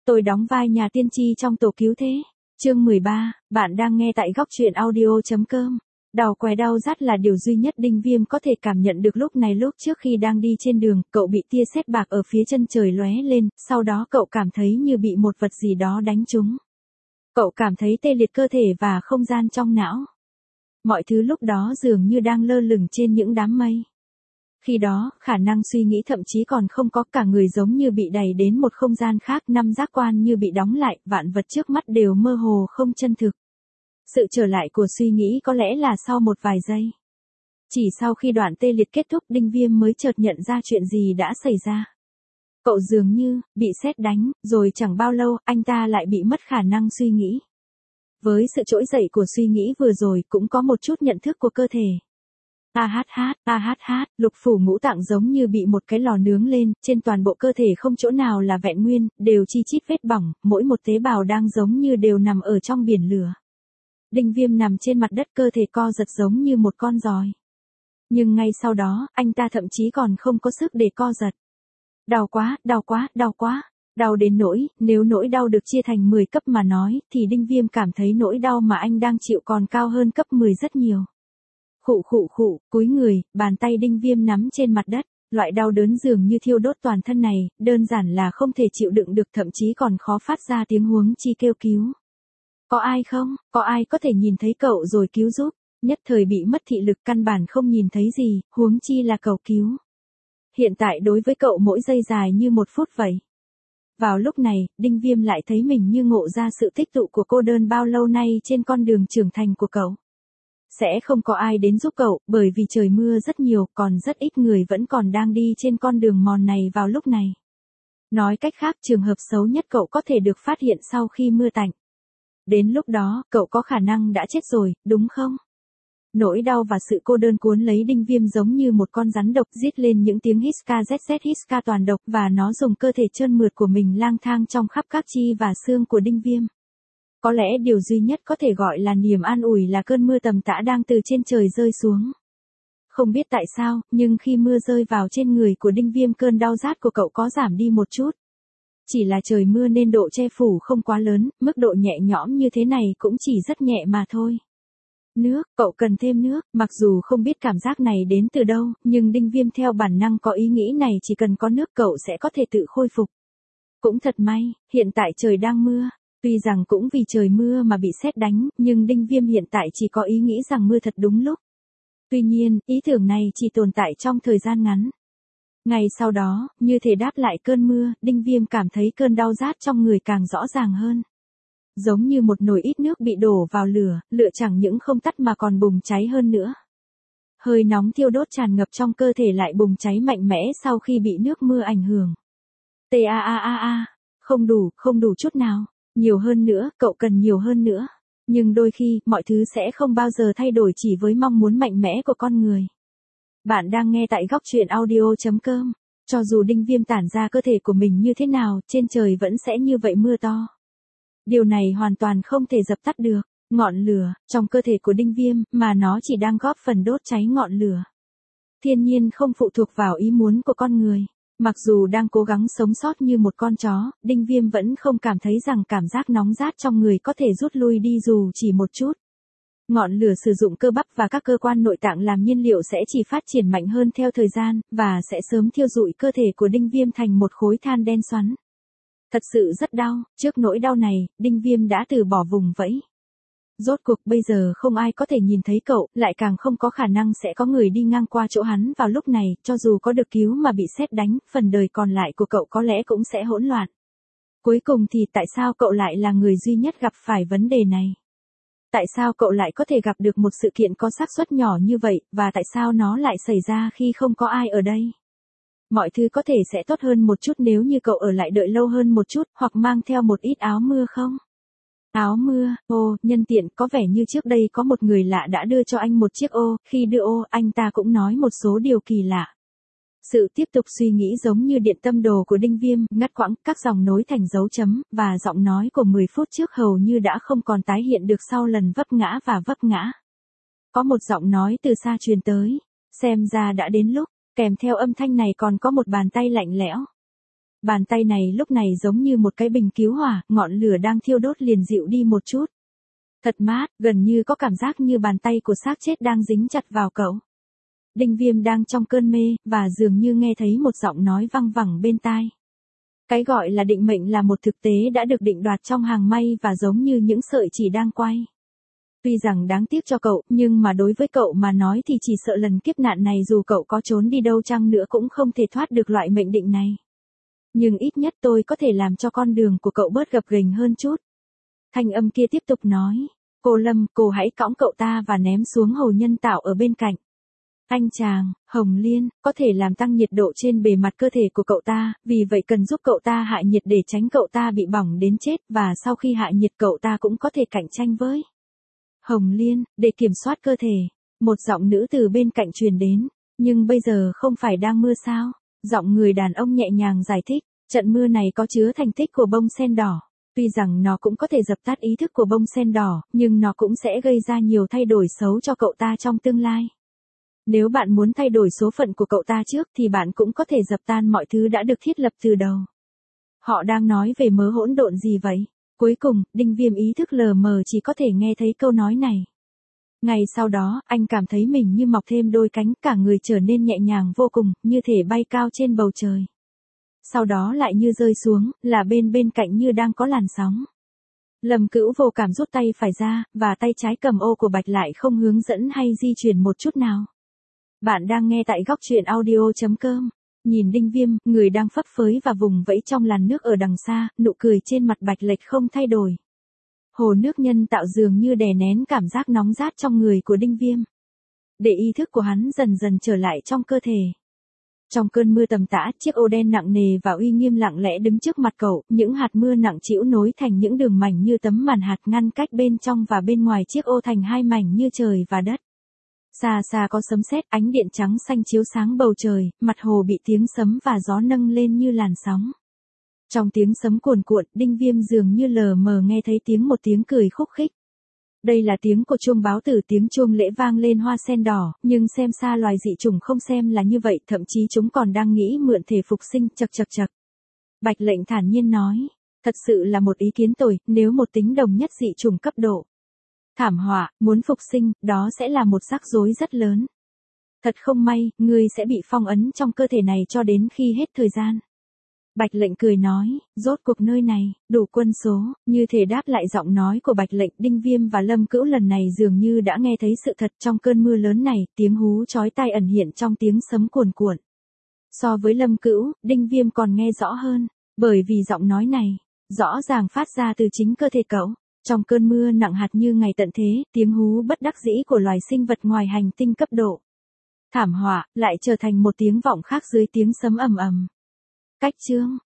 Tôi đóng vai nhà tiên tri trong Tổ Cứu Thế. Chương 13, bạn đang nghe tại góc truyện audio.com. Đau quẻ đau rát là điều duy nhất Đinh Viêm có thể cảm nhận được lúc này. Lúc trước khi đang đi trên đường, cậu bị tia sét bạc ở phía chân trời lóe lên, sau đó cậu cảm thấy như bị một vật gì đó đánh trúng. Cậu cảm thấy tê liệt cơ thể và không gian trong não. Mọi thứ lúc đó dường như đang lơ lửng trên những đám mây. Khi đó, khả năng suy nghĩ thậm chí còn không có, cả người giống như bị đẩy đến một không gian khác, năm giác quan như bị đóng lại, vạn vật trước mắt đều mơ hồ không chân thực. Sự trở lại của suy nghĩ có lẽ là sau một vài giây. Chỉ sau khi đoạn tê liệt kết thúc, Đinh Viêm mới chợt nhận ra chuyện gì đã xảy ra. Cậu dường như bị sét đánh, rồi chẳng bao lâu, anh ta lại bị mất khả năng suy nghĩ. Với sự trỗi dậy của suy nghĩ vừa rồi, cũng có một chút nhận thức của cơ thể. Lục phủ ngũ tạng giống như bị một cái lò nướng lên, trên toàn bộ cơ thể không chỗ nào là vẹn nguyên, đều chi chít vết bỏng, mỗi một tế bào đang giống như đều nằm ở trong biển lửa. Đinh Viêm nằm trên mặt đất, cơ thể co giật giống như một con giòi. Nhưng ngay sau đó, anh ta thậm chí còn không có sức để co giật. Đau quá, đau quá, đau quá. Đau đến nỗi, nếu nỗi đau được chia thành 10 cấp mà nói, thì Đinh Viêm cảm thấy nỗi đau mà anh đang chịu còn cao hơn cấp 10 rất nhiều. Cúi người, bàn tay Đinh Viêm nắm trên mặt đất, loại đau đớn dường như thiêu đốt toàn thân này, đơn giản là không thể chịu đựng được, thậm chí còn khó phát ra tiếng huống chi kêu cứu. Có ai không? Có ai có thể nhìn thấy cậu rồi cứu giúp? Nhất thời bị mất thị lực, căn bản không nhìn thấy gì, huống chi là cầu cứu. Hiện tại đối với cậu mỗi giây dài như 1 phút vậy. Vào lúc này, Đinh Viêm lại thấy mình như ngộ ra sự tích tụ của cô đơn bao lâu nay trên con đường trưởng thành của cậu. Sẽ không có ai đến giúp cậu, bởi vì trời mưa rất nhiều, còn rất ít người vẫn còn đang đi trên con đường mòn này vào lúc này. Nói cách khác, trường hợp xấu nhất cậu có thể được phát hiện sau khi mưa tạnh. Đến lúc đó, cậu có khả năng đã chết rồi, đúng không? Nỗi đau và sự cô đơn cuốn lấy Đinh Viêm giống như một con rắn độc, rít lên những tiếng hít ca toàn độc, và nó dùng cơ thể trơn mượt của mình lang thang trong khắp các chi và xương của Đinh Viêm. Có lẽ điều duy nhất có thể gọi là niềm an ủi là cơn mưa tầm tã đang từ trên trời rơi xuống. Không biết tại sao, nhưng khi mưa rơi vào trên người của Đinh Viêm, cơn đau rát của cậu có giảm đi một chút. Chỉ là trời mưa nên độ che phủ không quá lớn, mức độ nhẹ nhõm như thế này cũng chỉ rất nhẹ mà thôi. Nước, cậu cần thêm nước, mặc dù không biết cảm giác này đến từ đâu, nhưng Đinh Viêm theo bản năng có ý nghĩ này, chỉ cần có nước cậu sẽ có thể tự khôi phục. Cũng thật may, hiện tại trời đang mưa. Tuy rằng cũng vì trời mưa mà bị sét đánh, nhưng Đinh Viêm hiện tại chỉ có ý nghĩ rằng mưa thật đúng lúc. Tuy nhiên, ý tưởng này chỉ tồn tại trong thời gian ngắn. Ngày sau đó, như thể đáp lại cơn mưa, Đinh Viêm cảm thấy cơn đau rát trong người càng rõ ràng hơn. Giống như một nồi ít nước bị đổ vào lửa, lửa chẳng những không tắt mà còn bùng cháy hơn nữa. Hơi nóng thiêu đốt tràn ngập trong cơ thể lại bùng cháy mạnh mẽ sau khi bị nước mưa ảnh hưởng. Không đủ chút nào. Nhiều hơn nữa, cậu cần nhiều hơn nữa. Nhưng đôi khi, mọi thứ sẽ không bao giờ thay đổi chỉ với mong muốn mạnh mẽ của con người. Bạn đang nghe tại góc truyện audio.com. Cho dù Đinh Viêm tản ra cơ thể của mình như thế nào, trên trời vẫn sẽ như vậy mưa to. Điều này hoàn toàn không thể dập tắt được. Ngọn lửa, trong cơ thể của Đinh Viêm, mà nó chỉ đang góp phần đốt cháy ngọn lửa. Thiên nhiên không phụ thuộc vào ý muốn của con người. Mặc dù đang cố gắng sống sót như một con chó, Đinh Viêm vẫn không cảm thấy rằng cảm giác nóng rát trong người có thể rút lui đi dù chỉ một chút. Ngọn lửa sử dụng cơ bắp và các cơ quan nội tạng làm nhiên liệu sẽ chỉ phát triển mạnh hơn theo thời gian, và sẽ sớm thiêu rụi cơ thể của Đinh Viêm thành một khối than đen xoắn. Thật sự rất đau, trước nỗi đau này, Đinh Viêm đã từ bỏ vùng vẫy. Rốt cuộc bây giờ không ai có thể nhìn thấy cậu, lại càng không có khả năng sẽ có người đi ngang qua chỗ hắn vào lúc này, cho dù có được cứu mà bị sét đánh, phần đời còn lại của cậu có lẽ cũng sẽ hỗn loạn. Cuối cùng thì tại sao cậu lại là người duy nhất gặp phải vấn đề này? Tại sao cậu lại có thể gặp được một sự kiện có xác suất nhỏ như vậy, và tại sao nó lại xảy ra khi không có ai ở đây? Mọi thứ có thể sẽ tốt hơn một chút nếu như cậu ở lại đợi lâu hơn một chút, hoặc mang theo một ít áo mưa không? Áo mưa, nhân tiện, có vẻ như trước đây có một người lạ đã đưa cho anh một chiếc ô, khi đưa ô, anh ta cũng nói một số điều kỳ lạ. Sự tiếp tục suy nghĩ giống như điện tâm đồ của Đinh Viêm, ngắt quãng, các dòng nối thành dấu chấm, và giọng nói của 10 phút trước hầu như đã không còn tái hiện được sau lần vấp ngã và vấp ngã. Có một giọng nói từ xa truyền tới, xem ra đã đến lúc, kèm theo âm thanh này còn có một bàn tay lạnh lẽo. Bàn tay này lúc này giống như một cái bình cứu hỏa, ngọn lửa đang thiêu đốt liền dịu đi một chút. Thật mát, gần như có cảm giác như bàn tay của xác chết đang dính chặt vào cậu. Đinh Viêm đang trong cơn mê, và dường như nghe thấy một giọng nói văng vẳng bên tai. Cái gọi là định mệnh là một thực tế đã được định đoạt trong hàng may và giống như những sợi chỉ đang quay. Tuy rằng đáng tiếc cho cậu, nhưng mà đối với cậu mà nói thì chỉ sợ lần kiếp nạn này dù cậu có trốn đi đâu chăng nữa cũng không thể thoát được loại mệnh định này. Nhưng ít nhất tôi có thể làm cho con đường của cậu bớt gập ghềnh hơn chút. Thanh âm kia tiếp tục nói. Cô Lâm, cô hãy cõng cậu ta và ném xuống hồ nhân tạo ở bên cạnh. Anh chàng, Hồng Liên, có thể làm tăng nhiệt độ trên bề mặt cơ thể của cậu ta, vì vậy cần giúp cậu ta hạ nhiệt để tránh cậu ta bị bỏng đến chết và sau khi hạ nhiệt cậu ta cũng có thể cạnh tranh với Hồng Liên, để kiểm soát cơ thể. Một giọng nữ từ bên cạnh truyền đến. Nhưng bây giờ không phải đang mưa sao? Giọng người đàn ông nhẹ nhàng giải thích. Trận mưa này có chứa thành tích của bông sen đỏ. Tuy rằng nó cũng có thể dập tắt ý thức của bông sen đỏ, nhưng nó cũng sẽ gây ra nhiều thay đổi xấu cho cậu ta trong tương lai. Nếu bạn muốn thay đổi số phận của cậu ta trước thì bạn cũng có thể dập tan mọi thứ đã được thiết lập từ đầu. Họ đang nói về mớ hỗn độn gì vậy? Cuối cùng, Đinh Viêm ý thức lờ mờ chỉ có thể nghe thấy câu nói này. Ngày sau đó, anh cảm thấy mình như mọc thêm đôi cánh, cả người trở nên nhẹ nhàng vô cùng, như thể bay cao trên bầu trời. Sau đó lại như rơi xuống, là bên cạnh như đang có làn sóng. Lâm Cữu vô cảm rút tay phải ra, và tay trái cầm ô của Bạch lại không hướng dẫn hay di chuyển một chút nào. Bạn đang nghe tại góc truyện audio.com. Nhìn Đinh Viêm, người đang phấp phới và vùng vẫy trong làn nước ở đằng xa, nụ cười trên mặt Bạch Lệch không thay đổi. Hồ nước nhân tạo dường như đè nén cảm giác nóng rát trong người của Đinh Viêm. Để ý thức của hắn dần dần trở lại trong cơ thể. Trong cơn mưa tầm tã, chiếc ô đen nặng nề và uy nghiêm lặng lẽ đứng trước mặt cậu, những hạt mưa nặng trĩu nối thành những đường mảnh như tấm màn hạt ngăn cách bên trong và bên ngoài chiếc ô thành hai mảnh như trời và đất. Xa xa có sấm sét, ánh điện trắng xanh chiếu sáng bầu trời, mặt hồ bị tiếng sấm và gió nâng lên như làn sóng. Trong tiếng sấm cuồn cuộn, Đinh Viêm dường như lờ mờ nghe thấy một tiếng cười khúc khích. Đây là tiếng của chuông báo tử, tiếng chuông lễ vang lên hoa sen đỏ, nhưng xem xa loài dị chủng không xem là như vậy, thậm chí chúng còn đang nghĩ mượn thể phục sinh, chậc chậc chậc. Bạch Lệnh thản nhiên nói, thật sự là một ý kiến tồi, nếu một tính đồng nhất dị chủng cấp độ thảm họa, muốn phục sinh, đó sẽ là một rắc rối rất lớn. Thật không may, ngươi sẽ bị phong ấn trong cơ thể này cho đến khi hết thời gian. Bạch Lệnh cười nói, rốt cuộc nơi này, đủ quân số, như thể đáp lại giọng nói của Bạch Lệnh. Đinh Viêm và Lâm Cữu lần này dường như đã nghe thấy sự thật trong cơn mưa lớn này, tiếng hú chói tai ẩn hiện trong tiếng sấm cuồn cuộn. So với Lâm Cữu, Đinh Viêm còn nghe rõ hơn, bởi vì giọng nói này, rõ ràng phát ra từ chính cơ thể cậu. Trong cơn mưa nặng hạt như ngày tận thế, tiếng hú bất đắc dĩ của loài sinh vật ngoài hành tinh cấp độ thảm họa, lại trở thành một tiếng vọng khác dưới tiếng sấm ầm ầm. Cách chương